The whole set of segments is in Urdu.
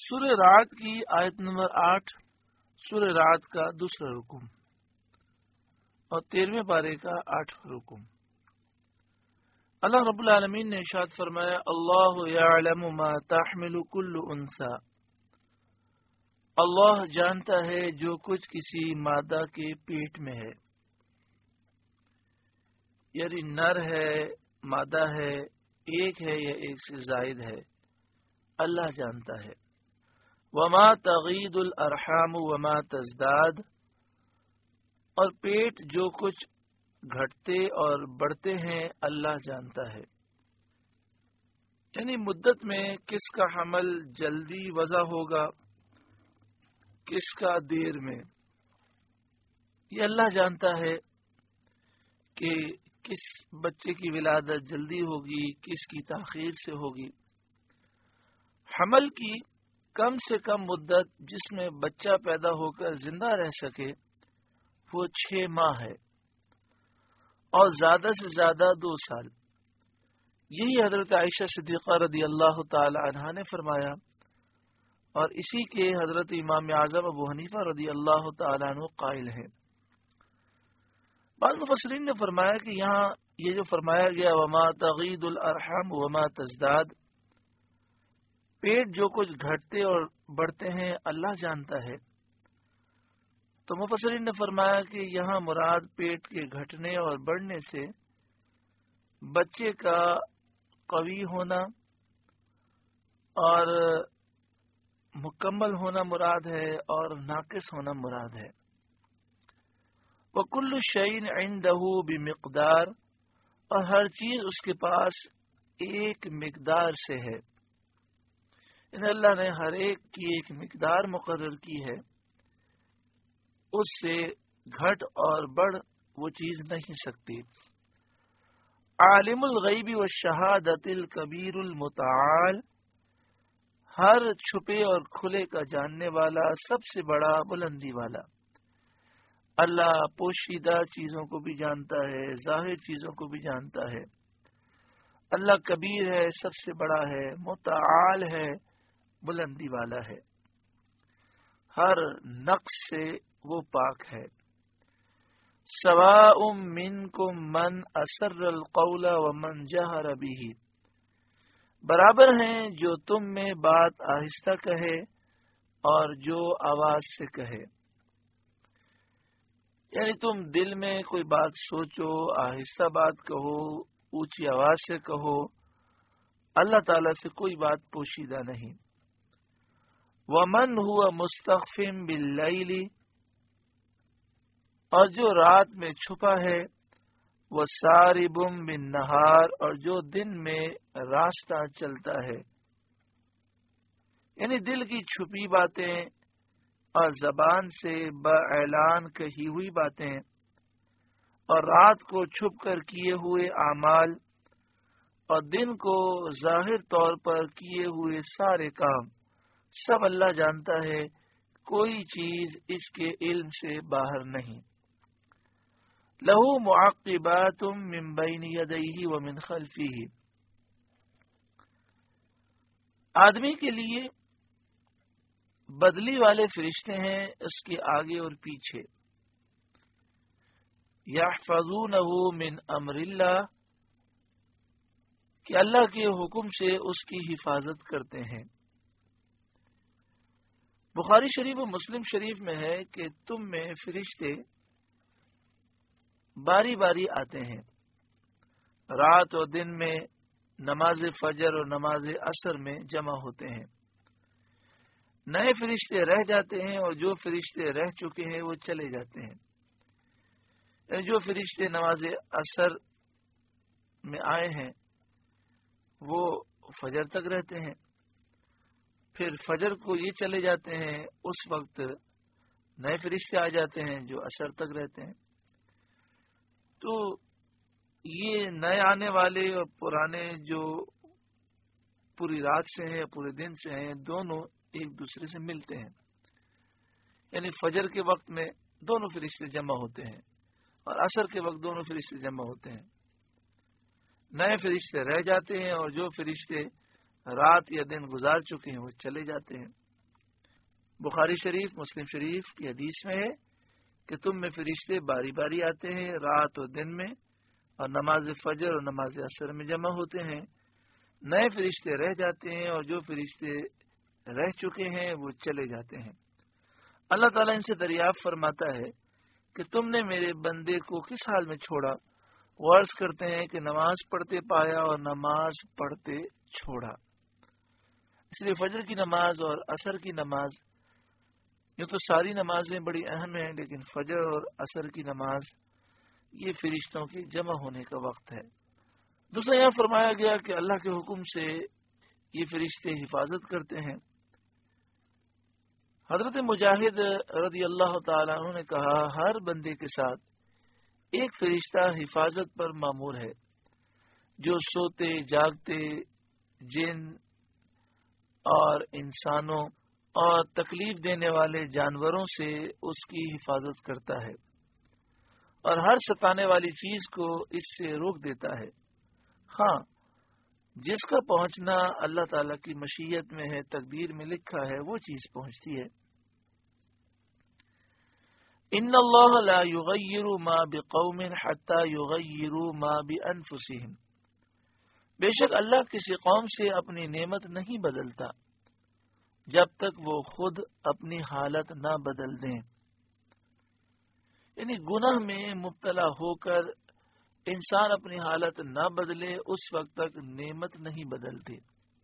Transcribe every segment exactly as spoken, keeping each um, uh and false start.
سورہ رعد کی آیت نمبر آٹھ، سورہ رعد کا دوسرا رکن اور تیرہویں پارے کا آٹھواں رکن۔ اللہ رب العالمین نے ارشاد فرمایا، اللہ یعلم ما تحمل کل انثی، اللہ جانتا ہے جو کچھ کسی مادہ کے پیٹ میں ہے، یعنی نر ہے، مادہ ہے، ایک ہے یا ایک سے زائد ہے، اللہ جانتا ہے۔ وما تغید الارحام وما تزداد، اور پیٹ جو کچھ گھٹتے اور بڑھتے ہیں اللہ جانتا ہے، یعنی مدت میں کس کا حمل جلدی وضع ہوگا، کس کا دیر میں، یہ اللہ جانتا ہے کہ کس بچے کی ولادت جلدی ہوگی، کس کی تاخیر سے ہوگی۔ حمل کی کم سے کم مدت جس میں بچہ پیدا ہو کر زندہ رہ سکے وہ چھ ماہ ہے، اور زیادہ سے زیادہ دو سال۔ یہی حضرت عائشہ صدیقہ رضی اللہ تعالی عنہا نے فرمایا، اور اسی کے حضرت امام اعظم ابو حنیفہ رضی اللہ تعالی عنہ قائل ہیں۔ بعض مفسرین نے فرمایا کہ یہاں یہ جو فرمایا گیا وما تغید الارحام وما تزداد، پیٹ جو کچھ گھٹتے اور بڑھتے ہیں اللہ جانتا ہے، تو مفسرین نے فرمایا کہ یہاں مراد پیٹ کے گھٹنے اور بڑھنے سے بچے کا قوی ہونا اور مکمل ہونا مراد ہے، اور ناقص ہونا مراد ہے۔ وَكُلُّ شَيْءٍ عِندَهُ بِمِقْدَارٍ، اور ہر چیز اس کے پاس ایک مقدار سے ہے، یعنی اللہ نے ہر ایک کی ایک مقدار مقرر کی ہے، اس سے گھٹ اور بڑھ وہ چیز نہیں سکتی۔ عالم الغیب والشہادۃ الکبیر المتعال، ہر چھپے اور کھلے کا جاننے والا، سب سے بڑا، بلندی والا۔ اللہ پوشیدہ چیزوں کو بھی جانتا ہے، ظاہر چیزوں کو بھی جانتا ہے۔ اللہ کبیر ہے، سب سے بڑا ہے، متعال ہے، بلندی والا ہے، ہر نقص سے وہ پاک ہے۔ سواء منکم من اسر القول ومن جہر به، برابر ہیں جو تم میں بات آہستہ کہے اور جو آواز سے کہے، یعنی تم دل میں کوئی بات سوچو، آہستہ بات کہو، اونچی آواز سے کہو، اللہ تعالیٰ سے کوئی بات پوشیدہ نہیں۔ ومن هو مستخف باللیل، اور جو رات میں چھپا ہے، وسارب بالنہار، اور جو دن میں راستہ چلتا ہے، یعنی دل کی چھپی باتیں اور زبان سے باعلان کہی ہوئی باتیں، اور رات کو چھپ کر کیے ہوئے اعمال، اور دن کو ظاہر طور پر کیے ہوئے سارے کام، سب اللہ جانتا ہے، کوئی چیز اس کے علم سے باہر نہیں۔ لہو معقبات من بین یدیہ ومن خلفہ، آدمی کے لیے بدلی والے فرشتے ہیں اس کے آگے اور پیچھے۔ یحفظونہ من امر اللہ، کہ اللہ کے حکم سے اس کی حفاظت کرتے ہیں۔ بخاری شریف و مسلم شریف میں ہے کہ تم میں فرشتے باری باری آتے ہیں، رات اور دن میں نماز فجر اور نماز عصر میں جمع ہوتے ہیں۔ نئے فرشتے رہ جاتے ہیں اور جو فرشتے رہ چکے ہیں وہ چلے جاتے ہیں، یعنی جو فرشتے نماز عصر میں آئے ہیں وہ فجر تک رہتے ہیں، پھر فجر کو یہ چلے جاتے ہیں، اس وقت نئے فرشتے آ جاتے ہیں جو عصر تک رہتے ہیں۔ تو یہ نئے آنے والے اور پرانے جو پوری رات سے ہیں پورے دن سے ہیں، دونوں ایک دوسرے سے ملتے ہیں، یعنی فجر کے وقت میں دونوں فرشتے جمع ہوتے ہیں اور عصر کے وقت دونوں فرشتے جمع ہوتے ہیں۔ نئے فرشتے رہ جاتے ہیں اور جو فرشتے رات یا دن گزار چکے ہیں وہ چلے جاتے ہیں۔ بخاری شریف مسلم شریف کی حدیث میں ہے کہ تم میں فرشتے باری باری آتے ہیں رات اور دن میں، اور نماز فجر اور نماز عصر میں جمع ہوتے ہیں. نئے فرشتے رہ جاتے ہیں اور جو فرشتے رہ چکے ہیں وہ چلے جاتے ہیں. اللہ تعالیٰ ان سے دریافت فرماتا ہے کہ تم نے میرے بندے کو کس حال میں چھوڑا؟ وہ عرض کرتے ہیں کہ نماز پڑھتے پایا اور نماز پڑھتے چھوڑا. اس لیے فجر کی نماز اور عصر کی نماز، یہ تو ساری نمازیں بڑی اہم ہیں، لیکن فجر اور عصر کی نماز یہ فرشتوں کے جمع ہونے کا وقت ہے. دوسرا یہاں فرمایا گیا کہ اللہ کے حکم سے یہ فرشتے حفاظت کرتے ہیں. حضرت مجاہد رضی اللہ تعالیٰ عنہ نے کہا، ہر بندے کے ساتھ ایک فرشتہ حفاظت پر مامور ہے جو سوتے جاگتے جن اور انسانوں اور تکلیف دینے والے جانوروں سے اس کی حفاظت کرتا ہے اور ہر ستانے والی چیز کو اس سے روک دیتا ہے. ہاں، جس کا پہنچنا اللہ تعالی کی مشیت میں ہے، تقدیر میں لکھا ہے، وہ چیز پہنچتی ہے. ان اللہ لا یغیر ما بقوم حتی یغیروا ما بانفسہم. بے شک اللہ کسی قوم سے اپنی نعمت نہیں بدلتا جب تک وہ خود اپنی حالت نہ بدل دیں. یعنی گناہ میں مبتلا ہو کر انسان اپنی حالت نہ بدلے اس وقت تک نعمت نہیں بدلتی.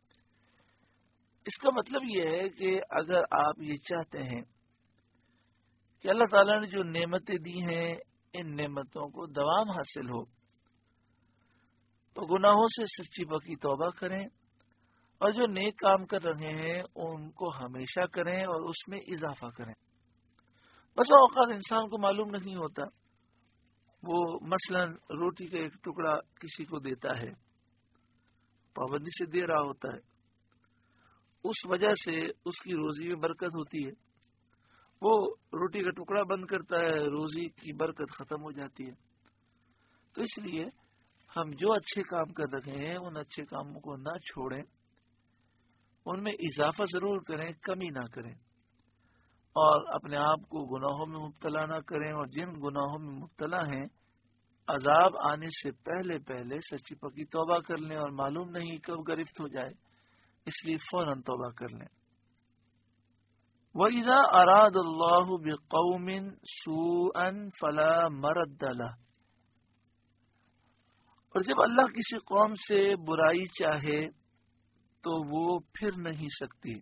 اس کا مطلب یہ ہے کہ اگر آپ یہ چاہتے ہیں کہ اللہ تعالیٰ نے جو نعمتیں دی ہیں ان نعمتوں کو دوام حاصل ہو، تو گناہوں سے سچی پکی توبہ کریں اور جو نیک کام کر رہے ہیں ان کو ہمیشہ کریں اور اس میں اضافہ کریں. بس اوقات انسان کو معلوم نہیں ہوتا، وہ مثلا روٹی کا ایک ٹکڑا کسی کو دیتا ہے، پابندی سے دے رہا ہوتا ہے، اس وجہ سے اس کی روزی میں برکت ہوتی ہے. وہ روٹی کا ٹکڑا بند کرتا ہے، روزی کی برکت ختم ہو جاتی ہے. تو اس لیے ہم جو اچھے کام کر رہے ہیں ان اچھے کاموں کو نہ چھوڑیں، ان میں اضافہ ضرور کریں، کمی نہ کریں، اور اپنے آپ کو گناہوں میں مبتلا نہ کریں. اور جن گناہوں میں مبتلا ہیں عذاب آنے سے پہلے پہلے سچی پکی توبہ کر لیں، اور معلوم نہیں کب گرفت ہو جائے، اس لیے فوراً توبہ کر لیں. وَإِذَا أَرَادَ اللَّهُ بِقَوْمٍ سُوءًا فَلَا مَرَدَّ لَهُ. اور جب اللہ کسی قوم سے برائی چاہے تو وہ پھر نہیں سکتی.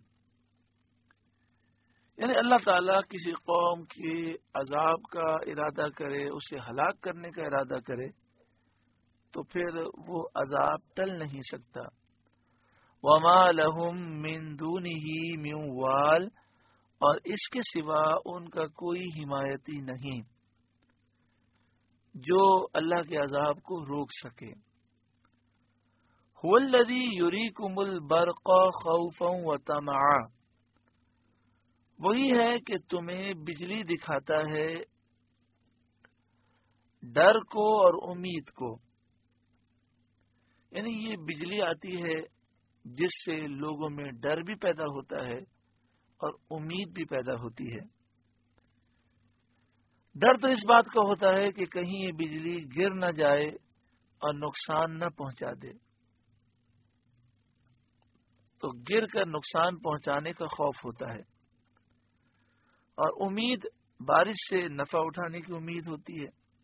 یعنی اللہ تعالیٰ کسی قوم کے عذاب کا ارادہ کرے، اسے ہلاک کرنے کا ارادہ کرے، تو پھر وہ عذاب ٹل نہیں سکتا. وَمَا لَهُم مِّن دُونِهِ مِن وَالٍ. اور اس کے سوا ان کا کوئی حمایتی نہیں جو اللہ کے عذاب کو روک سکے. هُوَ الَّذِي يُرِيكُمُ الْبَرْقَ خَوْفًا وَطَمَعًا. وہی ہے کہ تمہیں بجلی دکھاتا ہے ڈر کو اور امید کو. یعنی یہ بجلی آتی ہے جس سے لوگوں میں ڈر بھی پیدا ہوتا ہے اور امید بھی پیدا ہوتی ہے. ڈر تو اس بات کا ہوتا ہے کہ کہیں یہ بجلی گر نہ جائے اور نقصان نہ پہنچا دے، تو گر کر نقصان پہنچانے کا خوف ہوتا ہے. اور امید بارش سے نفع اٹھانے کی امید ہوتی ہے.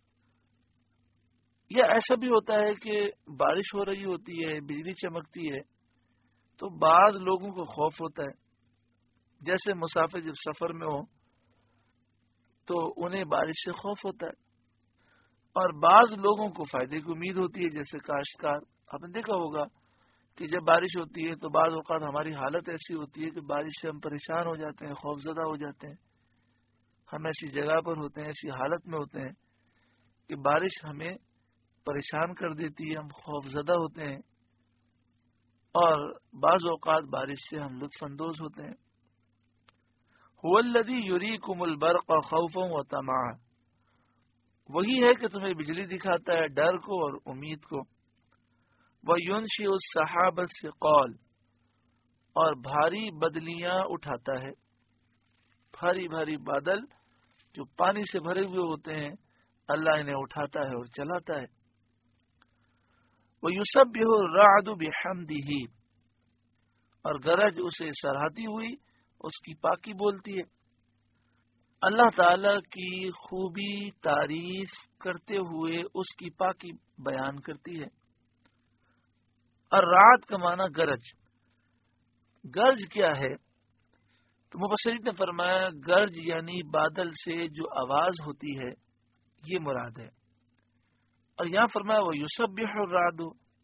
یا ایسا بھی ہوتا ہے کہ بارش ہو رہی ہوتی ہے، بجلی چمکتی ہے، تو بعض لوگوں کو خوف ہوتا ہے. جیسے مسافر جب سفر میں ہو تو انہیں بارش سے خوف ہوتا ہے. اور بعض لوگوں کو فائدے کی امید ہوتی ہے، جیسے کاشتکار. آپ نے دیکھا ہوگا کہ جب بارش ہوتی ہے تو بعض اوقات ہماری حالت ایسی ہوتی ہے کہ بارش سے ہم پریشان ہو جاتے ہیں، خوف زدہ ہو جاتے ہیں. ہم ایسی جگہ پر ہوتے ہیں، ایسی حالت میں ہوتے ہیں کہ بارش ہمیں پریشان کر دیتی ہے، ہم خوف زدہ ہوتے ہیں، اور بعض اوقات بارش سے ہم لطف اندوز ہوتے ہیں. هُوَ الَّذِي يُرِيكُمُ الْبَرْقَ خَوْفًا وَطَمَعًا. وہی ہے کہ تمہیں بجلی دکھاتا ہے ڈر کو اور امید کو. وَيُنْشِئُ السَّحَابَ الثِّقَالَ. اور بھاری بدلیاں اٹھاتا ہے. بھاری بھاری بادل جو پانی سے بھرے ہوئے ہوتے ہیں اللہ انہیں اٹھاتا ہے اور چلاتا ہے. وَيُسَبِّحُ الرَّعْدُ بِحَمْدِهِ، اور گرج اسے سراہتی ہوئی اس کی پاکی بولتی ہے. اللہ تعالی کی خوبی تعریف کرتے ہوئے اس کی پاکی بیان کرتی ہے. اور رات کا معنی گرج. گرج کیا ہے؟ تو مفسرین نے فرمایا گرج یعنی بادل سے جو آواز ہوتی ہے یہ مراد ہے. اور یہاں فرمایا وہ یسبح الرعد،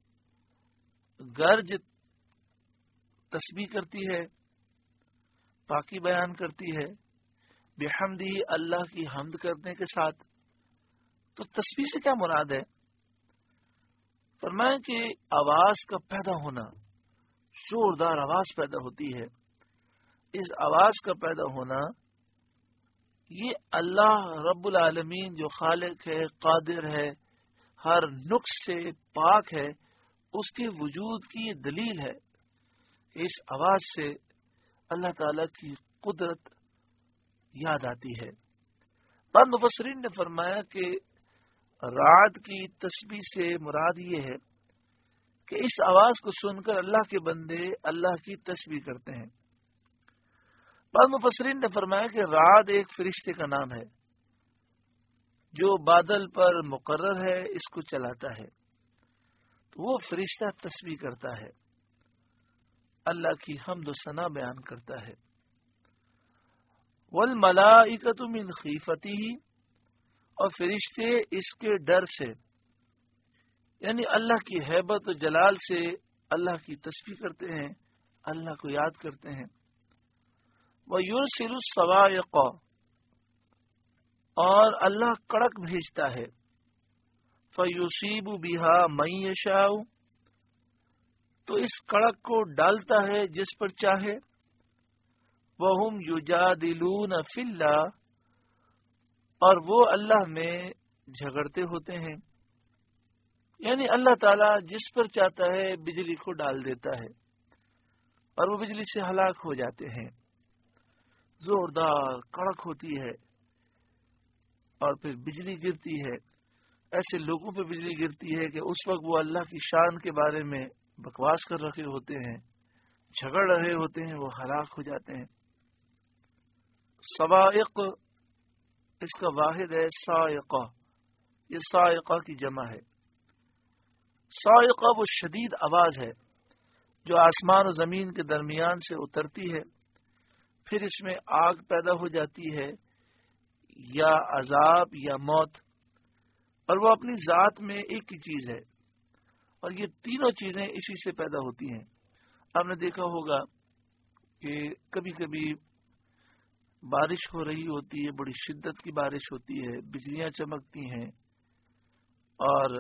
گرج تسبیح کرتی ہے، پاکی بیان کرتی ہے، بحمدہ اللہ کی حمد کرنے کے ساتھ. تو تسبیح سے کیا مراد ہے؟ فرمایا کہ آواز کا پیدا ہونا، زوردار آواز پیدا ہوتی ہے. اس آواز کا پیدا ہونا یہ اللہ رب العالمین جو خالق ہے، قادر ہے، ہر نقص سے پاک ہے، اس کے وجود کی یہ دلیل ہے. اس آواز سے اللہ تعالی کی قدرت یاد آتی ہے. بعض مفسرین نے فرمایا کہ رعد کی تسبیح سے مراد یہ ہے کہ اس آواز کو سن کر اللہ کے بندے اللہ کی تسبیح کرتے ہیں. بعض مفسرین نے فرمایا کہ رعد ایک فرشتے کا نام ہے جو بادل پر مقرر ہے، اس کو چلاتا ہے. تو وہ فرشتہ تسبیح کرتا ہے، اللہ کی حمد و ثنا بیان کرتا ہے. والملائکۃ من خیفتہ، اور فرشتے اس کے ڈر سے یعنی اللہ کی ہیبت و جلال سے اللہ کی تسبیح کرتے ہیں، اللہ کو یاد کرتے ہیں. وَيُرْسِلُ الصَّوَاعِقَ، اور اللہ کڑک بھیجتا ہے. فَيُصِيبُ بِهَا مَن يَشَاءُ، تو اس کڑک کو ڈالتا ہے جس پر چاہے. وَهُمْ يُجَادِلُونَ فِي اللَّهِ، اور وہ اللہ میں جھگڑتے ہوتے ہیں. یعنی اللہ تعالیٰ جس پر چاہتا ہے بجلی کو ڈال دیتا ہے اور وہ بجلی سے ہلاک ہو جاتے ہیں. زوردار کڑک ہوتی ہے اور پھر بجلی گرتی ہے. ایسے لوگوں پہ بجلی گرتی ہے کہ اس وقت وہ اللہ کی شان کے بارے میں بکواس کر رہے ہوتے ہیں، جھگڑ رہے ہوتے ہیں، وہ ہلاک ہو جاتے ہیں. صواعق اس کا واحد ہے صاعقہ، یہ صاعقہ کی جمع ہے. صاعقہ وہ شدید آواز ہے جو آسمان و زمین کے درمیان سے اترتی ہے، پھر اس میں آگ پیدا ہو جاتی ہے یا عذاب یا موت، اور وہ اپنی ذات میں ایک ہی چیز ہے. اور یہ تینوں چیزیں اسی سے پیدا ہوتی ہیں. آپ نے دیکھا ہوگا کہ کبھی کبھی بارش ہو رہی ہوتی ہے، بڑی شدت کی بارش ہوتی ہے، بجلیاں چمکتی ہیں اور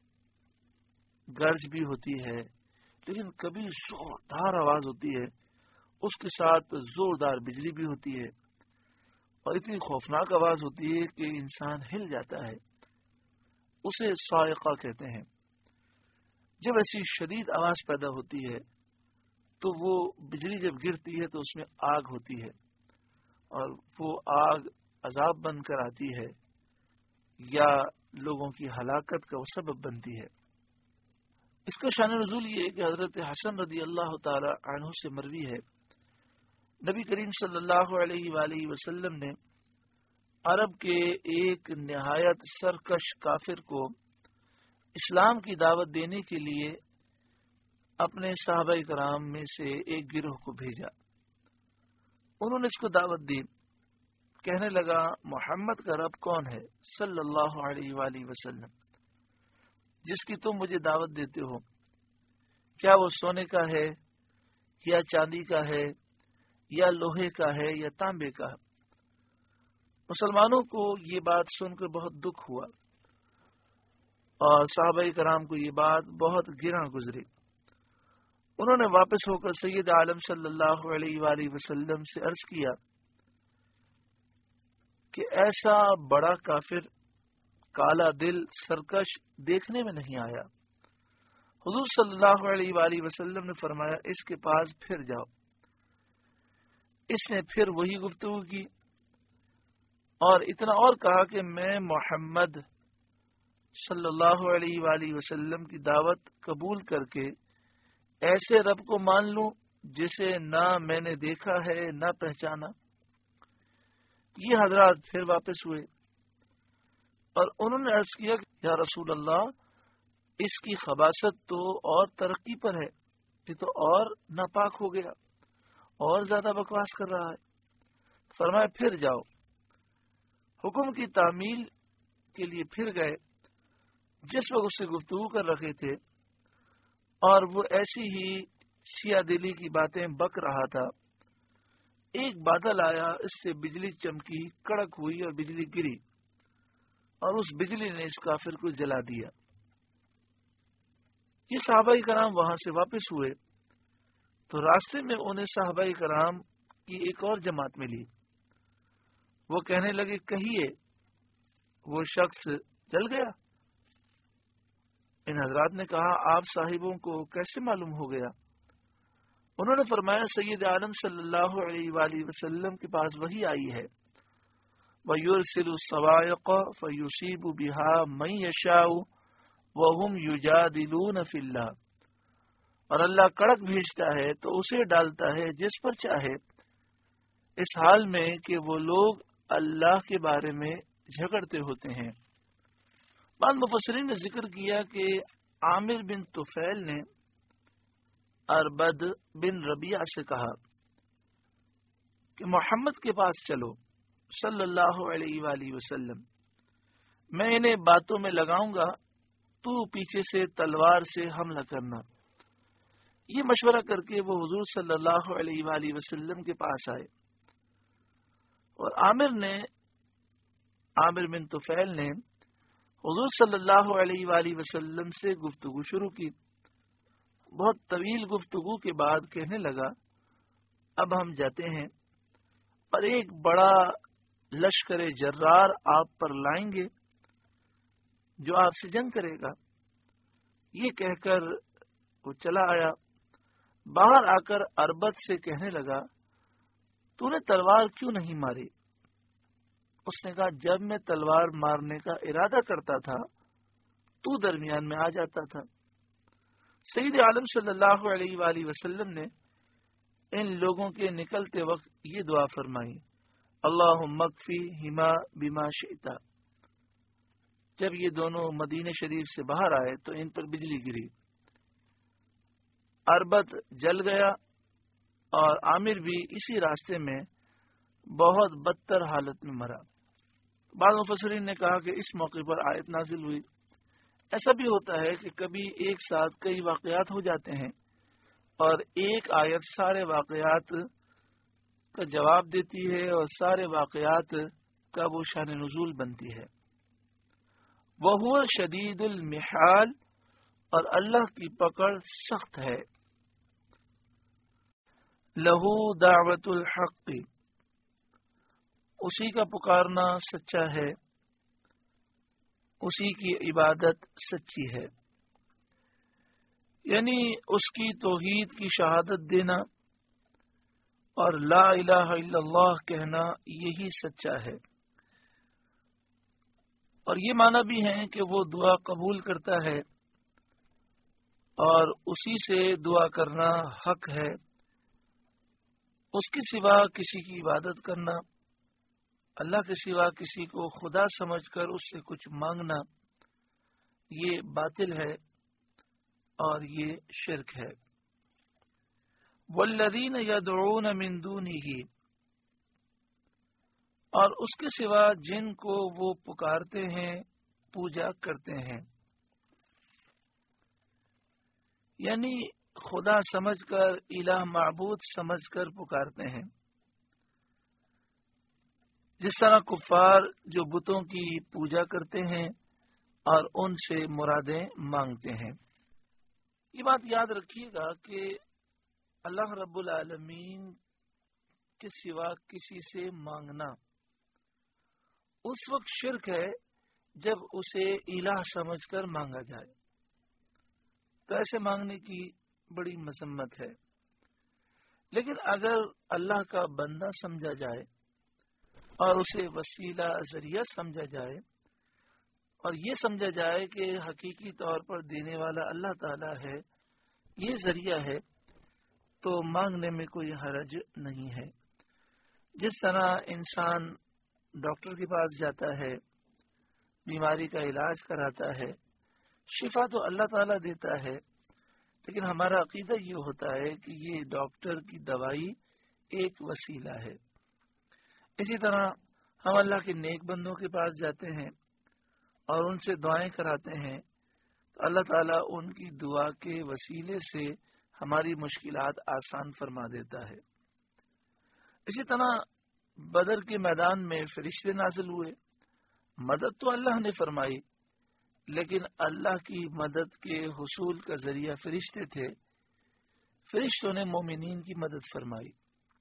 گرج بھی ہوتی ہے، لیکن کبھی زوردار آواز ہوتی ہے، اس کے ساتھ زوردار بجلی بھی ہوتی ہے اور اتنی خوفناک آواز ہوتی ہے کہ انسان ہل جاتا ہے. اسے صاعقہ کہتے ہیں. جب ایسی شدید آواز پیدا ہوتی ہے تو وہ بجلی جب گرتی ہے تو اس میں آگ ہوتی ہے اور وہ آگ عذاب بن کر آتی ہے یا لوگوں کی ہلاکت کا وہ سبب بنتی ہے. اس کا شان نزول یہ ہے کہ حضرت حسن رضی اللہ تعالی عنہ سے مروی ہے، نبی کریم صلی اللہ علیہ وآلہ وسلم نے عرب کے ایک نہایت سرکش کافر کو اسلام کی دعوت دینے کے لیے اپنے صحابہ کرام میں سے ایک گروہ کو بھیجا. انہوں نے اس کو دعوت دی. کہنے لگا محمد کا رب کون ہے صلی اللہ علیہ وآلہ وسلم جس کی تم مجھے دعوت دیتے ہو؟ کیا وہ سونے کا ہے یا چاندی کا ہے یا لوہے کا ہے یا تانبے کا؟ مسلمانوں کو یہ بات سن کر بہت دکھ ہوا اور صحابہ کرام کو یہ بات بہت گراں گزری. انہوں نے واپس ہو کر سید عالم صلی اللہ علیہ وآلہ وسلم سے عرض کیا کہ ایسا بڑا کافر، کالا دل، سرکش دیکھنے میں نہیں آیا. حضور صلی اللہ علیہ وآلہ وسلم نے فرمایا اس کے پاس پھر جاؤ. اس نے پھر وہی گفتگو کی اور اتنا اور کہا کہ میں محمد صلی اللہ علیہ وآلہ وسلم کی دعوت قبول کر کے ایسے رب کو مان لوں جسے نہ میں نے دیکھا ہے نہ پہچانا۔ یہ حضرات پھر واپس ہوئے اور انہوں نے عرض کیا کہ یا رسول اللہ، اس کی خباثت تو اور ترقی پر ہے، یہ تو اور ناپاک ہو گیا، اور زیادہ بکواس کر رہا ہے۔ فرمایا پھر جاؤ۔ حکم کی تعمیل کے لیے پھر گئے۔ جس وقت اس سے گفتگو کر رکھے تھے اور وہ ایسی ہی سیاہ دلی کی باتیں بک رہا تھا، ایک بادل آیا، اس سے بجلی چمکی، کڑک ہوئی اور بجلی گری، اور اس بجلی نے اس کافر کو جلا دیا۔ یہ صحابہ کرام وہاں سے واپس ہوئے تو راستے میں انہیں صحابہ کرام کی ایک اور جماعت ملی۔ وہ کہنے لگے کہیے وہ شخص جل گیا؟ ان حضرات نے کہا آپ صاحبوں کو کیسے معلوم ہو گیا؟ انہوں نے فرمایا سید عالم صلی اللہ علیہ وآلہ وسلم کے پاس وحی آئی ہے، وَيُرْسِلُ الصَّوَاعِقَ فَيُصِيبُ بِهَا مَن يَشَاءُ وَهُمْ يُجَادِلُونَ فِي اللَّهِ، اور اللہ کڑک بھیجتا ہے تو اسے ڈالتا ہے جس پر چاہے، اس حال میں کہ وہ لوگ اللہ کے بارے میں جھگڑتے ہوتے ہیں۔ بعض مفسرین نے ذکر کیا کہ عامر بن طفیل نے اربد بن ربیعہ سے کہا کہ محمد کے پاس چلو صلی اللہ علیہ وآلہ وسلم، میں انہیں باتوں میں لگاؤں گا، تو پیچھے سے تلوار سے حملہ کرنا۔ یہ مشورہ کر کے وہ حضور صلی اللہ علیہ وآلہ وسلم کے پاس آئے، اور عامر نے عامر بن طفیل نے حضور صلی اللہ علیہ وآلہ وسلم سے گفتگو شروع کی۔ بہت طویل گفتگو کے بعد کہنے لگا اب ہم جاتے ہیں اور ایک بڑا لشکر جرار آپ پر لائیں گے جو آپ سے جنگ کرے گا۔ یہ کہہ کر وہ چلا آیا۔ باہر آ کر اربد سے کہنے لگا تو نے تلوار کیوں نہیں ماری؟ اس نے کہا جب میں تلوار مارنے کا ارادہ کرتا تھا تو درمیان میں آ جاتا تھا۔ سید عالم صلی اللہ علیہ وآلہ وسلم نے ان لوگوں کے نکلتے وقت یہ دعا فرمائی، اللہم اکفی ہما بما شئتا۔ جب یہ دونوں مدینہ شریف سے باہر آئے تو ان پر بجلی گری، اربت جل گیا اور عامر بھی اسی راستے میں بہت بدتر حالت میں مرا۔ بعض مفسرین نے کہا کہ اس موقع پر آیت نازل ہوئی۔ ایسا بھی ہوتا ہے کہ کبھی ایک ساتھ کئی واقعات ہو جاتے ہیں اور ایک آیت سارے واقعات کا جواب دیتی ہے اور سارے واقعات کا وہ شان نزول بنتی ہے۔ وَهُوَ شَدِيدُ الْمِحَالِ، اور اللہ کی پکڑ سخت ہے۔ لَهُ دعوت الحق، اسی کا پکارنا سچا ہے، اسی کی عبادت سچی ہے، یعنی اس کی توحید کی شہادت دینا اور لا الہ الا اللہ کہنا یہی سچا ہے۔ اور یہ معنی بھی ہے کہ وہ دعا قبول کرتا ہے اور اسی سے دعا کرنا حق ہے، اس کے سوا کسی کی عبادت کرنا، اللہ کے سوا کسی کو خدا سمجھ کر اس سے کچھ مانگنا، یہ باطل ہے اور یہ شرک ہے۔ والذین یدعون من دونہ، اور اس کے سوا جن کو وہ پکارتے ہیں پوجا کرتے ہیں، یعنی خدا سمجھ کر، الہ معبود سمجھ کر پکارتے ہیں، جس طرح کفار جو بتوں کی پوجا کرتے ہیں اور ان سے مرادیں مانگتے ہیں۔ یہ بات یاد رکھیے گا کہ اللہ رب العالمین کے سوا کسی سے مانگنا اس وقت شرک ہے جب اسے الہ سمجھ کر مانگا جائے، تو ایسے مانگنے کی بڑی مذمت ہے۔ لیکن اگر اللہ کا بندہ سمجھا جائے اور اسے وسیلہ ذریعہ سمجھا جائے اور یہ سمجھا جائے کہ حقیقی طور پر دینے والا اللہ تعالی ہے، یہ ذریعہ ہے، تو مانگنے میں کوئی حرج نہیں ہے۔ جس طرح انسان ڈاکٹر کے پاس جاتا ہے، بیماری کا علاج کراتا ہے، شفا تو اللہ تعالیٰ دیتا ہے، لیکن ہمارا عقیدہ یہ ہوتا ہے کہ یہ ڈاکٹر کی دوائی ایک وسیلہ ہے۔ اسی طرح ہم اللہ کے نیک بندوں کے پاس جاتے ہیں اور ان سے دعائیں کراتے ہیں تو اللہ تعالیٰ ان کی دعا کے وسیلے سے ہماری مشکلات آسان فرما دیتا ہے۔ اسی طرح بدر کے میدان میں فرشتے نازل ہوئے، مدد تو اللہ نے فرمائی، لیکن اللہ کی مدد کے حصول کا ذریعہ فرشتے تھے، فرشتوں نے مومنین کی مدد فرمائی۔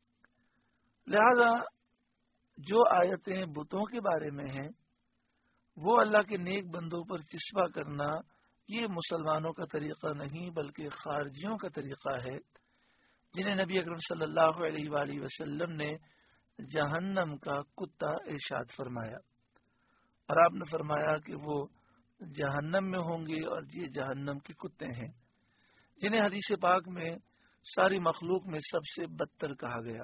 لہذا جو آیتیں بتوں کے بارے میں ہیں وہ اللہ کے نیک بندوں پر چسپا کرنا یہ مسلمانوں کا طریقہ نہیں بلکہ خارجیوں کا طریقہ ہے، جنہیں نبی اکرم صلی اللہ علیہ وآلہ وسلم نے جہنم کا کتا ارشاد فرمایا، اور آپ نے فرمایا کہ وہ جہنم میں ہوں گے اور یہ جہنم کے کتے ہیں، جنہیں حدیث پاک میں ساری مخلوق میں سب سے بدتر کہا گیا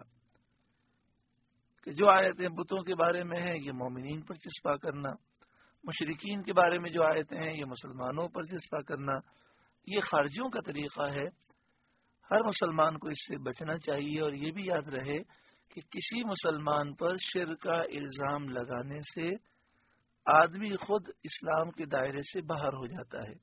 کہ جو آیتیں بتوں کے بارے میں ہیں یہ مومنین پر چسپا کرنا، مشرکین کے بارے میں جو آیتیں ہیں یہ مسلمانوں پر چسپا کرنا، یہ خارجیوں کا طریقہ ہے۔ ہر مسلمان کو اس سے بچنا چاہیے اور یہ بھی یاد رہے کہ کسی مسلمان پر شرک کا الزام لگانے سے آدمی خود اسلام کے دائرے سے باہر ہو جاتا ہے۔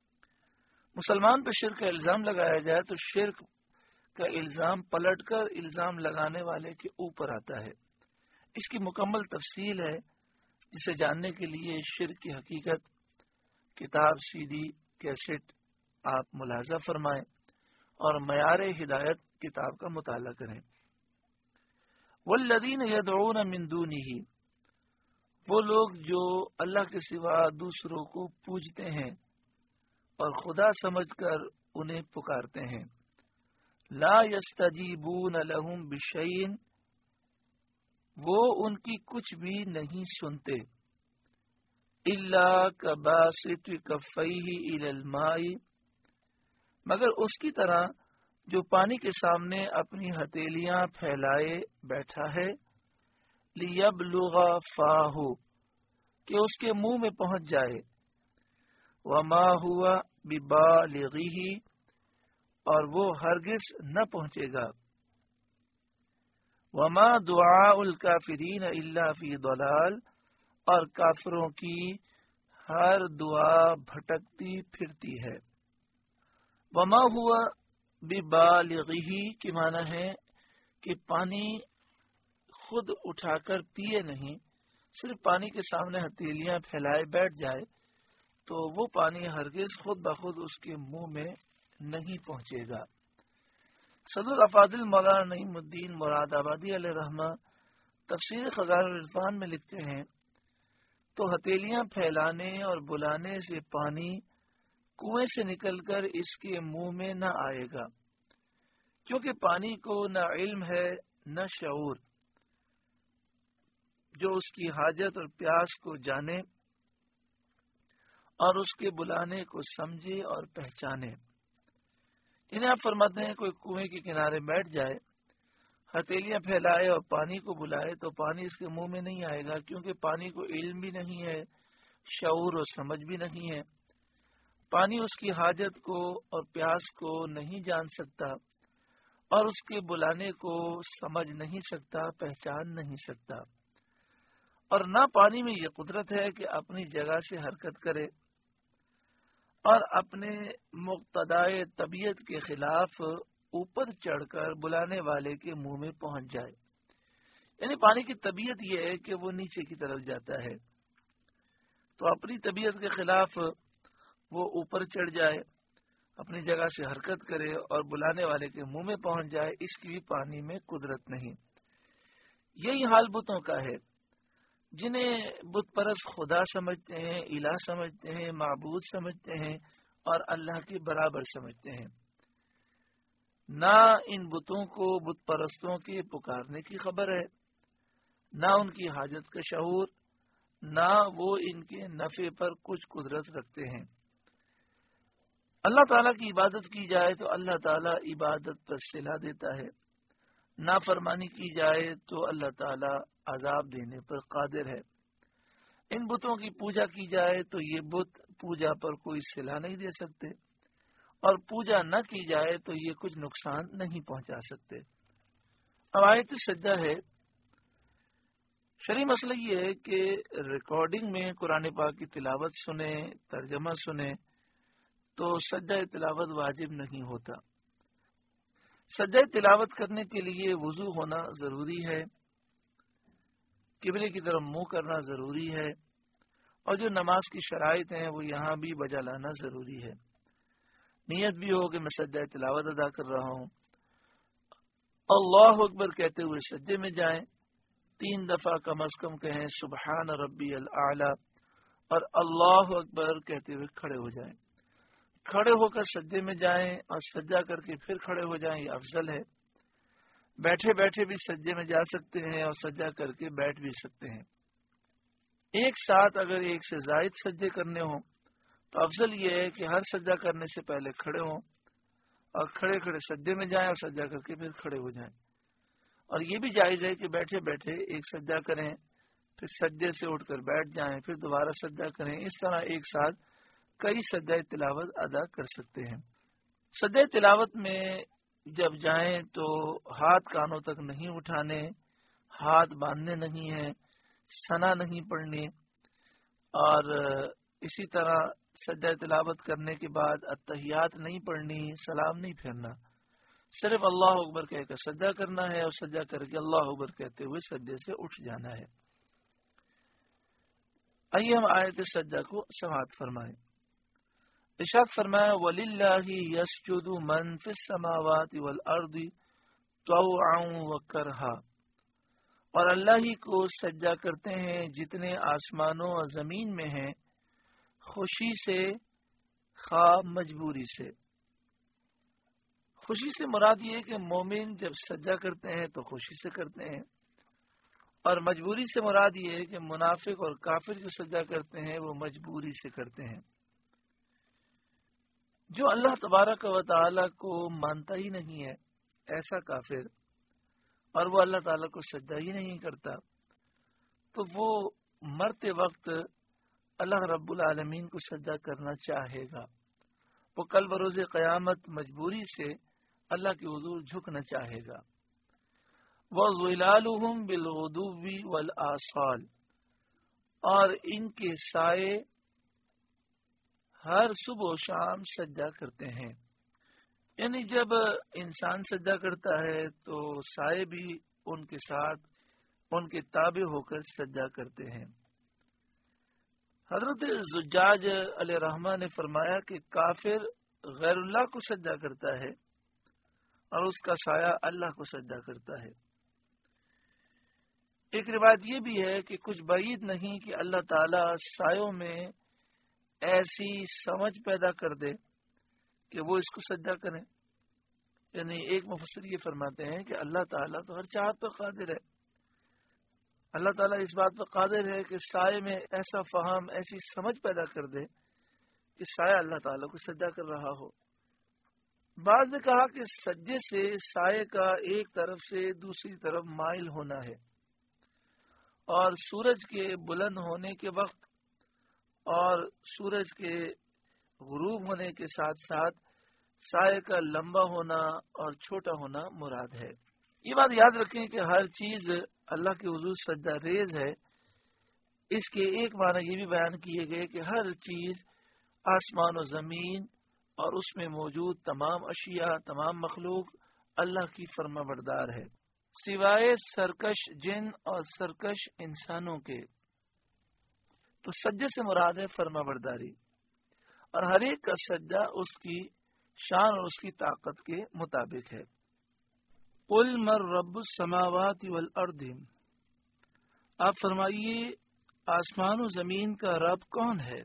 مسلمان پر شرک کا الزام لگایا جائے تو شرک کا الزام پلٹ کر الزام لگانے والے کے اوپر آتا ہے۔ اس کی مکمل تفصیل ہے، جسے جاننے کے لیے شرک کی حقیقت کتاب سی ڈی کیسٹ آپ ملاحظہ فرمائیں اور معیار ہدایت کتاب کا مطالعہ کریں۔ والذین یدعون من دونہ، وہ لوگ جو اللہ کے سوا دوسروں کو پوجتے ہیں اور خدا سمجھ کر انہیں پکارتے ہیں، لا یستجیبون لہم بشیء، وہ ان کی کچھ بھی نہیں سنتے، الا کباسط کفیہ الی الماء، مگر اس کی طرح جو پانی کے سامنے اپنی ہتھیلیاں پھیلائے بیٹھا ہے، لیبلغ فاہ، کہ اس کے منہ میں پہنچ جائے، وما ہوا ببالغہ، اور وہ ہرگز نہ پہنچے گا، وما دعاء الکافرین الا فی ضلال، اور کافروں کی ہر دعا بھٹکتی پھرتی ہے۔ وما ہوا ببالغہ کی معنی ہے کہ پانی خود اٹھا کر پیے نہیں، صرف پانی کے سامنے ہتھیلیاں پھیلائے بیٹھ جائے تو وہ پانی ہرگز خود بخود اس کے منہ میں نہیں پہنچے گا۔ صدر افاضل مولانا نعیم الدین مراد آبادی علیہ رحمہ تفسیر خزائن العرفان میں لکھتے ہیں، تو ہتھیلیاں پھیلانے اور بلانے سے پانی کنویں سے نکل کر اس کے منہ میں نہ آئے گا، کیونکہ پانی کو نہ علم ہے نہ شعور جو اس کی حاجت اور پیاس کو جانے اور اس کے بلانے کو سمجھے اور پہچانے۔ انہیں آپ فرماتے ہیں کوئی کنویں کے کنارے بیٹھ جائے، ہتھیلیاں پھیلائے اور پانی کو بلائے تو پانی اس کے منہ میں نہیں آئے گا، کیونکہ پانی کو علم بھی نہیں ہے، شعور اور سمجھ بھی نہیں ہے۔ پانی اس کی حاجت کو اور پیاس کو نہیں جان سکتا اور اس کے بلانے کو سمجھ نہیں سکتا، پہچان نہیں سکتا، اور نہ پانی میں یہ قدرت ہے کہ اپنی جگہ سے حرکت کرے اور اپنے مقتضائے طبیعت کے خلاف اوپر چڑھ کر بلانے والے کے منہ میں پہنچ جائے۔ یعنی پانی کی طبیعت یہ ہے کہ وہ نیچے کی طرف جاتا ہے، تو اپنی طبیعت کے خلاف وہ اوپر چڑھ جائے، اپنی جگہ سے حرکت کرے اور بلانے والے کے منہ میں پہنچ جائے، اس کی بھی پانی میں قدرت نہیں۔ یہی حال بتوں کا ہے، جنہیں بت پرست خدا سمجھتے ہیں، الہ سمجھتے ہیں، معبود سمجھتے ہیں اور اللہ کے برابر سمجھتے ہیں۔ نہ ان بتوں کو بت پرستوں کے پکارنے کی خبر ہے، نہ ان کی حاجت کا شعور، نہ وہ ان کے نفع پر کچھ قدرت رکھتے ہیں۔ اللہ تعالیٰ کی عبادت کی جائے تو اللہ تعالیٰ عبادت پر صلہ دیتا ہے، نافرمانی کی جائے تو اللہ تعالیٰ عذاب دینے پر قادر ہے۔ ان بتوں کی پوجا کی جائے تو یہ بت پوجا پر کوئی صلہ نہیں دے سکتے، اور پوجا نہ کی جائے تو یہ کچھ نقصان نہیں پہنچا سکتے۔ اب آیت سجدہ ہے۔ شرعی مسئلہ یہ ہے کہ ریکارڈنگ میں قرآن پاک کی تلاوت سنیں، ترجمہ سنیں تو سجدہ تلاوت واجب نہیں ہوتا۔ سجدہ تلاوت کرنے کے لیے وضو ہونا ضروری ہے، قبلے کی طرف منہ کرنا ضروری ہے، اور جو نماز کی شرائط ہیں وہ یہاں بھی بجا لانا ضروری ہے۔ نیت بھی ہو کہ میں سجدہ تلاوت ادا کر رہا ہوں۔ اللہ اکبر کہتے ہوئے سجدے میں جائیں، تین دفعہ کم از کم کہیں سبحان ربی الاعلی، اور اللہ اکبر کہتے ہوئے کھڑے ہو جائیں۔ کھڑے ہو کر سجدے میں جائیں اور سجدہ کر کے پھر کھڑے ہو جائیں، یہ افضل ہے۔ بیٹھے بیٹھے بھی سجدے میں جا سکتے ہیں اور سجدہ کر کے بیٹھ بھی سکتے ہیں۔ ایک ساتھ اگر ایک سے زائد سجدے کرنے ہوں تو افضل یہ ہے کہ ہر سجدہ کرنے سے پہلے کھڑے ہوں اور کھڑے کھڑے سجدے میں جائیں اور سجدہ کر کے پھر کھڑے ہو جائیں۔ اور یہ بھی جائز ہے کہ بیٹھے بیٹھے ایک سجدہ کریں، پھر سجدے سے اٹھ کر بیٹھ جائیں، پھر دوبارہ سجدہ کریں۔ اس طرح ایک ساتھ کئی سجدہ تلاوت ادا کر سکتے ہیں۔ سجدہ تلاوت میں جب جائیں تو ہاتھ کانوں تک نہیں اٹھانے، ہاتھ باندھنے نہیں ہیں، ثنا نہیں پڑھنی، اور اسی طرح سجدہ تلاوت کرنے کے بعد اتحیات نہیں پڑھنی، سلام نہیں پھیرنا، صرف اللہ اکبر کہہ کر سجدہ کرنا ہے اور سجدہ کر کے اللہ اکبر کہتے ہوئے سجدے سے اٹھ جانا ہے۔ آئیے ہم آیت سجدہ کو سماعت فرمائیں۔ ارشاد فرمایا وَلِلَّهِ يَسْجُدُ مَن فِي السَّمَاوَاتِ وَالْأَرْضِ طَوْعًا وَكَرْهًا، اور اللہ ہی کو سجدہ کرتے ہیں جتنے آسمانوں اور زمین میں ہیں، خوشی سے خواہ مجبوری سے۔ خوشی سے مراد یہ ہے کہ مومن جب سجدہ کرتے ہیں تو خوشی سے کرتے ہیں، اور مجبوری سے مراد یہ ہے کہ منافق اور کافر جو سجدہ کرتے ہیں وہ مجبوری سے کرتے ہیں۔ جو اللہ تبارک و تعالی کو مانتا ہی نہیں ہے ایسا کافر، اور وہ اللہ تعالی کو سجدہ ہی نہیں کرتا، تو وہ مرتے وقت اللہ رب العالمین کو سجدہ کرنا چاہے گا۔ وہ کل بروز قیامت مجبوری سے اللہ کے حضور جھکنا چاہے گا۔ وَظِلَالُهُمْ بِالْغُدُوِّ وَالْآصَالِ، اور ان کے سائے ہر صبح و شام سجدہ کرتے ہیں۔ یعنی جب انسان سجدہ کرتا ہے تو سائے بھی ان کے ساتھ ان کے تابع ہو کر سجدہ کرتے ہیں۔ حضرت زجاج علیہ رحمہ نے فرمایا کہ کافر غیر اللہ کو سجدہ کرتا ہے اور اس کا سایہ اللہ کو سجدہ کرتا ہے۔ ایک روایت یہ بھی ہے کہ کچھ بعید نہیں کہ اللہ تعالی سایوں میں ایسی سمجھ پیدا کر دے کہ وہ اس کو سجدہ کریں۔ یعنی ایک مفسر یہ فرماتے ہیں کہ اللہ تعالیٰ تو ہر چاہت پر قادر ہے، اللہ تعالیٰ اس بات پر قادر ہے کہ سائے میں ایسا فہم، ایسی سمجھ پیدا کر دے کہ سایہ اللہ تعالیٰ کو سجدہ کر رہا ہو۔ بعض نے کہا کہ سجدے سے سائے کا ایک طرف سے دوسری طرف مائل ہونا ہے، اور سورج کے بلند ہونے کے وقت اور سورج کے غروب ہونے کے ساتھ ساتھ سائے کا لمبا ہونا اور چھوٹا ہونا مراد ہے۔ یہ بات یاد رکھیں کہ ہر چیز اللہ کے حضور سجدہ ریز ہے۔ اس کے ایک معنی یہ بھی بیان کیے گئے کہ ہر چیز آسمان و زمین اور اس میں موجود تمام اشیاء، تمام مخلوق اللہ کی فرما بردار ہے، سوائے سرکش جن اور سرکش انسانوں کے۔ تو سجدے سے مراد ہے فرما برداری، اور ہر ایک کا سجدہ اس کی شان اور اس کی طاقت کے مطابق ہے۔ قل من رب السماوات والارض، آپ فرمائیے آسمان و زمین کا رب کون ہے؟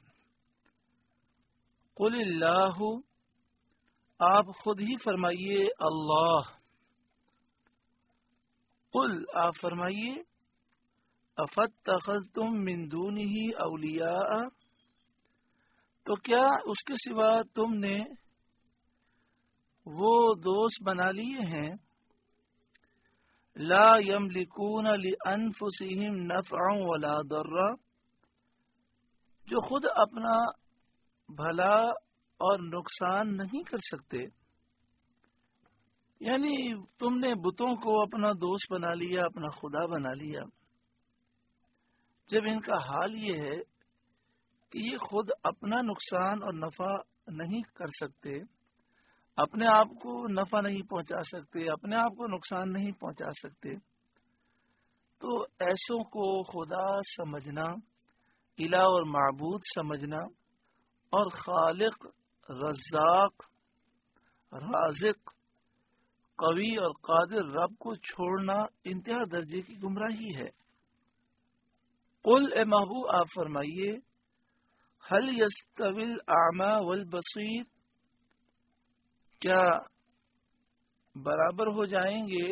قل اللہ، آپ خود ہی فرمائیے اللہ۔ قل، آپ فرمائیے افاتخذتم من دونہ اولیاء، تو کیا اس کے سوا تم نے وہ دوست بنا لیے ہیں، لا یملکون لانفسہم نفعا ولا ضرا، جو خود اپنا بھلا اور نقصان نہیں کر سکتے. یعنی تم نے بتوں کو اپنا دوست بنا لیا، اپنا خدا بنا لیا، جب ان کا حال یہ ہے کہ یہ خود اپنا نقصان اور نفع نہیں کر سکتے، اپنے آپ کو نفع نہیں پہنچا سکتے، اپنے آپ کو نقصان نہیں پہنچا سکتے، تو ایسوں کو خدا سمجھنا، الہ اور معبود سمجھنا، اور خالق، رزاق، رازق، قوی اور قادر رب کو چھوڑنا انتہا درجے کی گمراہی ہے. قل اے محبوب آپ فرمائیے، هل يستوي الاعمى والبصیر، کیا برابر ہو جائیں گے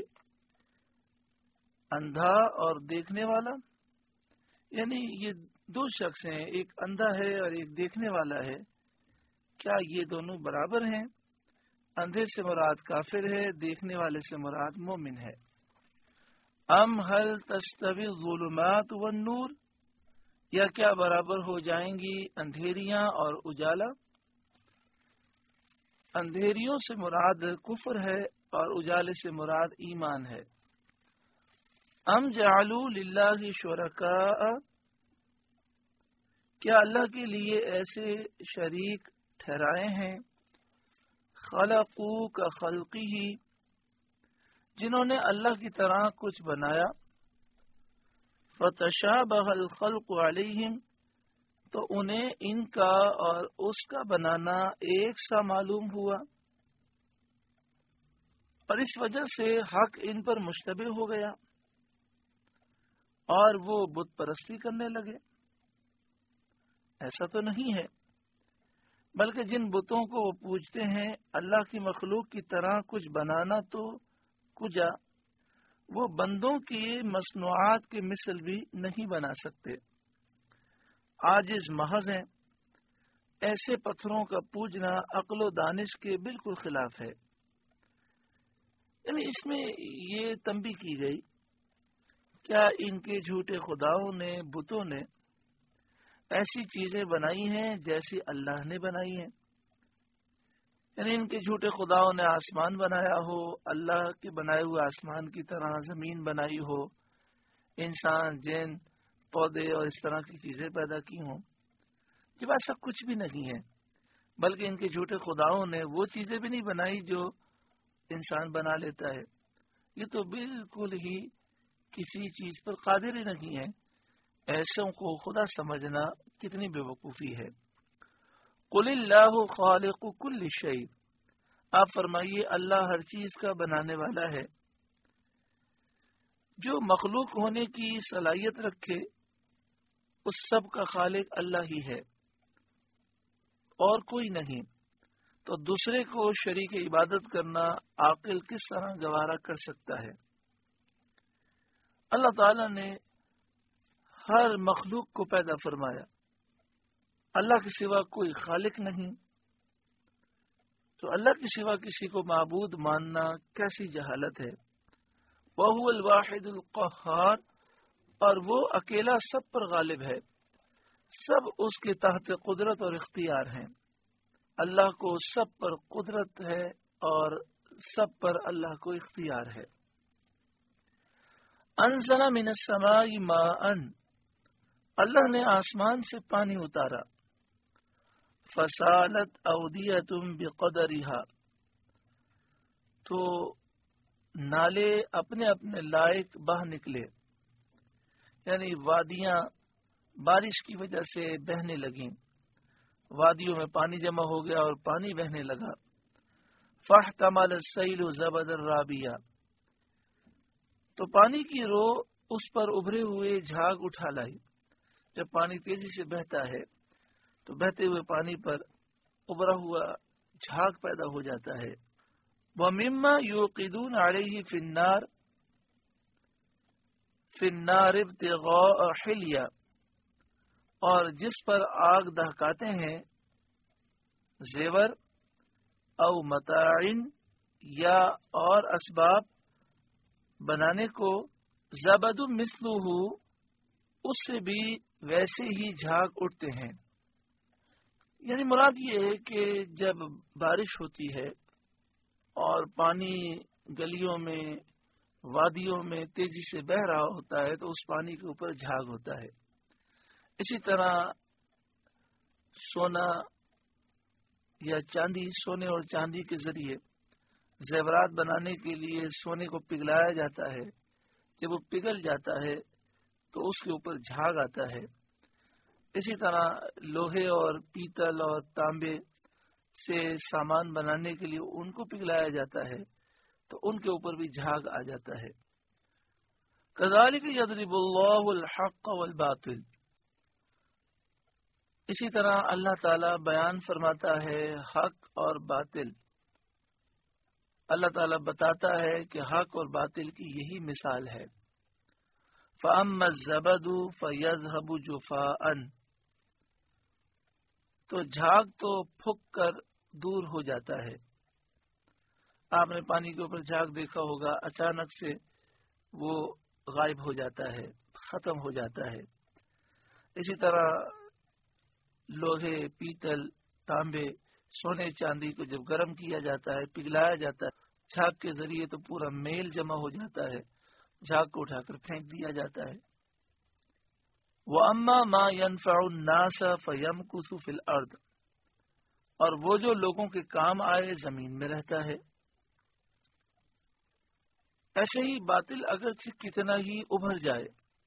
اندھا اور دیکھنے والا؟ یعنی یہ دو شخص ہیں، ایک اندھا ہے اور ایک دیکھنے والا ہے، کیا یہ دونوں برابر ہیں؟ اندھے سے مراد کافر ہے، دیکھنے والے سے مراد مومن ہے. ام هل تستوی الظلمات والنور، یا کیا برابر ہو جائیں گی اندھیریاں اور اجالا؟ اندھیریوں سے مراد کفر ہے اور اجالے سے مراد ایمان ہے. ام جعلوا للہ شرکاء، کیا اللہ کے لیے ایسے شریک ٹھہرائے ہیں، خلقوا کا خلقہ، جنہوں نے اللہ کی طرح کچھ بنایا، فتشابہ الخلق علیہم، تو انہیں ان کا اور اس کا بنانا ایک سا معلوم ہوا، اور اس وجہ سے حق ان پر مشتبہ ہو گیا اور وہ بت پرستی کرنے لگے. ایسا تو نہیں ہے، بلکہ جن بتوں کو وہ پوجتے ہیں اللہ کی مخلوق کی طرح کچھ بنانا تو کجا، وہ بندوں کی مصنوعات کے مثل بھی نہیں بنا سکتے، عاجز محض ہیں. ایسے پتھروں کا پوجنا عقل و دانش کے بالکل خلاف ہے. یعنی اس میں یہ تنبیہ کی گئی، کیا ان کے جھوٹے خداؤں نے، بتوں نے ایسی چیزیں بنائی ہیں جیسی اللہ نے بنائی ہیں؟ یعنی ان کے جھوٹے خداؤں نے آسمان بنایا ہو، اللہ کے بنائے ہوئے آسمان کی طرح زمین بنائی ہو، انسان، جن، پودے اور اس طرح کی چیزیں پیدا کی ہوں. جب ایسا کچھ بھی نہیں ہے، بلکہ ان کے جھوٹے خداؤں نے وہ چیزیں بھی نہیں بنائی جو انسان بنا لیتا ہے. یہ تو بالکل ہی کسی چیز پر قادر ہی نہیں ہے. ایسوں کو خدا سمجھنا کتنی بے وقوفی ہے. قل اللہ خالق کل شیء، آپ فرمائیے اللہ ہر چیز کا بنانے والا ہے. جو مخلوق ہونے کی صلاحیت رکھے اس سب کا خالق اللہ ہی ہے اور کوئی نہیں، تو دوسرے کو شریک عبادت کرنا عاقل کس طرح گوارا کر سکتا ہے؟ اللہ تعالی نے ہر مخلوق کو پیدا فرمایا، اللہ کے سوا کوئی خالق نہیں، تو اللہ کے سوا کسی کو معبود ماننا کیسی جہالت ہے. وَهُوَ الْوَاحِدُ الْقَهَّارُ، اور وہ اکیلا سب پر غالب ہے، سب اس کے تحت قدرت اور اختیار ہیں. اللہ کو سب پر قدرت ہے اور سب پر اللہ کو اختیار ہے. انزل من السماء ماء، اللہ نے آسمان سے پانی اتارا. فسالت اودیۃ بقدرها، تو نالے اپنے اپنے لائق بہ نکلے، یعنی وادیاں بارش کی وجہ سے بہنے لگیں، وادیوں میں پانی جمع ہو گیا اور پانی بہنے لگا. فاحتمل السیل زبدا رابیا، تو پانی کی رو اس پر ابھرے ہوئے جھاگ اٹھا لائی. جب پانی تیزی سے بہتا ہے تو بہتے ہوئے پانی پر ابھرا ہوا جھاگ پیدا ہو جاتا ہے. وَمِمَّا يُوقِدُونَ عَلَيْهِ فِي النَّارِ، فی النار ابتغاء حلیہ، اور جس پر آگ دہکاتے ہیں زیور او متاعن یا اور اسباب بنانے کو، زبد مثلہ اس سے بھی ویسے ہی جھاگ اٹھتے ہیں۔ یعنی مراد یہ ہے کہ جب بارش ہوتی ہے اور پانی گلیوں میں وادیوں میں تیزی سے بہ رہا ہوتا ہے تو اس پانی کے اوپر جھاگ ہوتا ہے۔ اسی طرح سونا یا چاندی، سونے اور چاندی کے ذریعے زیورات بنانے کے لیے سونے کو پگھلایا جاتا ہے، جب وہ پگھل جاتا ہے تو اس کے اوپر جھاگ آتا ہے۔ اسی طرح لوہے اور پیتل اور تانبے سے سامان بنانے کے لیے ان کو پگھلایا جاتا ہے تو ان کے اوپر بھی جھاگ آ جاتا ہے۔ کذالک یضرب اللہ الحق والباطل، اسی طرح اللہ تعالی بیان فرماتا ہے حق اور باطل۔ اللہ تعالی بتاتا ہے کہ حق اور باطل کی یہی مثال ہے۔ فَأَمَّا الزَّبَدُ فَيَذْهَبُ جُفَاءً، تو جھاگ تو پھک کر دور ہو جاتا ہے۔ آپ نے پانی کے اوپر جھاگ دیکھا ہوگا، اچانک سے وہ غائب ہو جاتا ہے، ختم ہو جاتا ہے۔ اسی طرح لوہے، پیتل، تانبے، سونے چاندی کو جب گرم کیا جاتا ہے، پگھلایا جاتا ہے جھاگ کے ذریعے تو پورا میل جمع ہو جاتا ہے، جھاگ کو اٹھا کر پھینک دیا جاتا ہے۔ وَأَمَّا مَا يَنْفَعُ النَّاسَ فَيَمْكُثُ فِي الْأَرْضِ، اور وہ جو لوگوں کے کام آئے زمین میں رہتا ہے۔ ایسے ہی باطل اگرچہ کتنا ہی ابھر جائے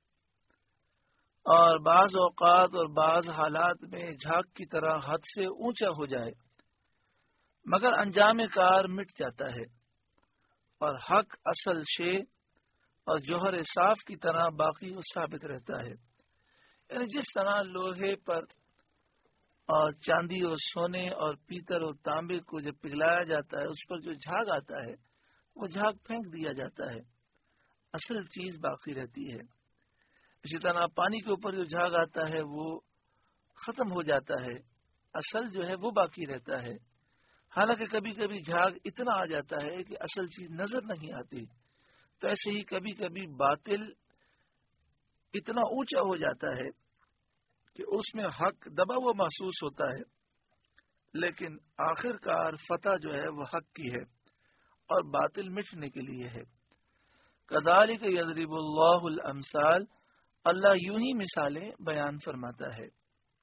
اور بعض اوقات اور بعض حالات میں جھاگ کی طرح حد سے اونچا ہو جائے، مگر انجام کار مٹ جاتا ہے اور حق اصل شے اور جوہر صاف کی طرح باقی و ثابت رہتا ہے۔ یعنی جس طرح لوہے پر اور چاندی اور سونے اور پیتل اور تانبے کو جب پگھلایا جاتا ہے اس پر جو جھاگ آتا ہے وہ جھاگ پھینک دیا جاتا ہے، اصل چیز باقی رہتی ہے۔ اسی طرح پانی کے اوپر جو جھاگ آتا ہے وہ ختم ہو جاتا ہے، اصل جو ہے وہ باقی رہتا ہے۔ حالانکہ کبھی کبھی جھاگ اتنا آ جاتا ہے کہ اصل چیز نظر نہیں آتی، تو ایسے ہی کبھی کبھی باطل اتنا اونچا ہو جاتا ہے کہ اس میں حق دبا ہوا محسوس ہوتا ہے، لیکن آخر کار فتح جو ہے وہ حق کی ہے اور باطل مٹنے کے لیے ہے۔ کذالک یضرب اللہ الامثال، اللہ یوں ہی مثالیں بیان فرماتا ہے۔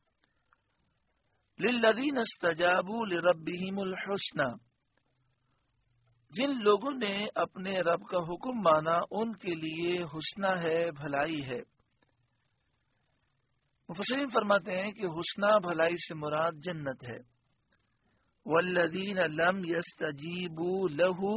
للذین استجابوا لربہم الحسنی، جن لوگوں نے اپنے رب کا حکم مانا ان کے لیے حسنہ ہے، بھلائی ہے۔ مفسرین فرماتے ہیں کہ حسنہ بھلائی سے مراد جنت ہے۔ والذین لم یستجیبوا لہ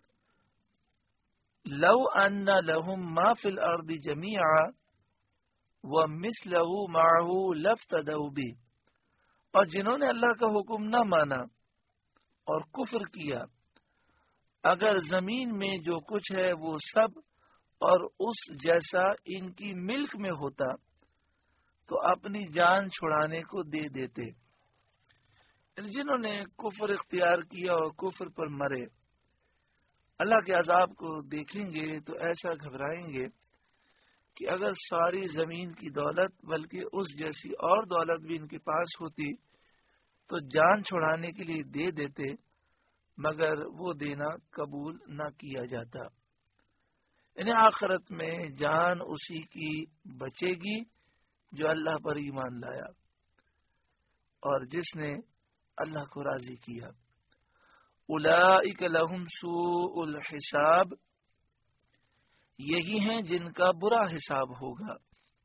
لو ان لهم ما فی الارض جميعا ومثلہ معہ لافتدوا بہ، اور جنہوں نے اللہ کا حکم نہ مانا اور کفر کیا، اگر زمین میں جو کچھ ہے وہ سب اور اس جیسا ان کی ملک میں ہوتا تو اپنی جان چھڑانے کو دے دیتے۔ جنہوں نے کفر اختیار کیا اور کفر پر مرے، اللہ کے عذاب کو دیکھیں گے تو ایسا گھبرائیں گے کہ اگر ساری زمین کی دولت بلکہ اس جیسی اور دولت بھی ان کے پاس ہوتی تو جان چھڑانے کے لیے دے دیتے، مگر وہ دینا قبول نہ کیا جاتا۔ یعنی آخرت میں جان اسی کی بچے گی جو اللہ پر ایمان لایا اور جس نے اللہ کو راضی کیا۔ اولئک لہم سوء الحساب، یہی ہیں جن کا برا حساب ہوگا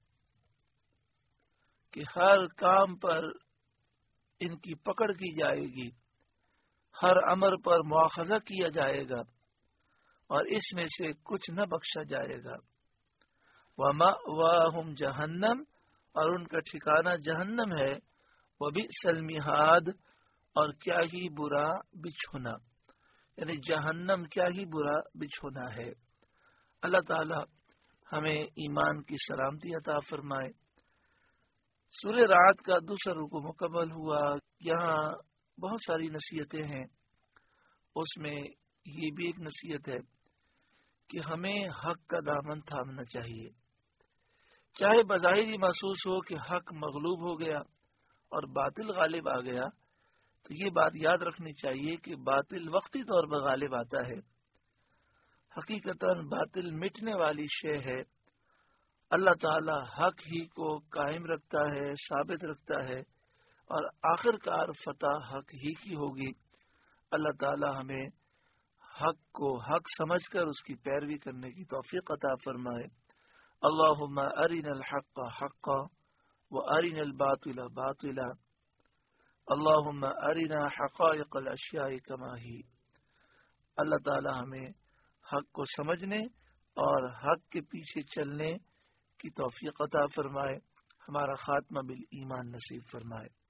کہ ہر کام پر ان کی پکڑ کی جائے گی، ہر امر پر مواخذہ کیا جائے گا اور اس میں سے کچھ نہ بخشا جائے گا۔ وَمَأْوَاهُمْ جہنم، اور ان کا ٹھکانہ جہنم ہے۔ وَبِئْسَ الْمِہَادُ، اور کیا ہی برا بچھونا، یعنی جہنم کیا ہی برا بچھونا ہے۔ اللہ تعالی ہمیں ایمان کی سلامتی عطا فرمائے۔ سورہ رات کا دوسرا رکوع مکمل ہوا۔ یہاں بہت ساری نصیحتیں ہیں، اس میں یہ بھی ایک نصیحت ہے کہ ہمیں حق کا دامن تھامنا چاہیے، چاہے بظاہر ہی محسوس ہو کہ حق مغلوب ہو گیا اور باطل غالب آ گیا، تو یہ بات یاد رکھنی چاہیے کہ باطل وقتی طور پر غالب آتا ہے، حقیقتاً باطل مٹنے والی شے ہے۔ اللہ تعالی حق ہی کو قائم رکھتا ہے، ثابت رکھتا ہے، اور آخر کار فتح حق ہی کی ہوگی۔ اللہ تعالی ہمیں حق کو حق سمجھ کر اس کی پیروی کرنے کی توفیق عطا فرمائے۔ اللہم ارنا الحق حقا وارنا الباطل باطلا، اللہم ارنا حقائق الاشیاء کما ہی۔ اللہ تعالی ہمیں حق کو سمجھنے اور حق کے پیچھے چلنے کی توفیق عطا فرمائے، ہمارا خاتمہ بالایمان نصیب فرمائے۔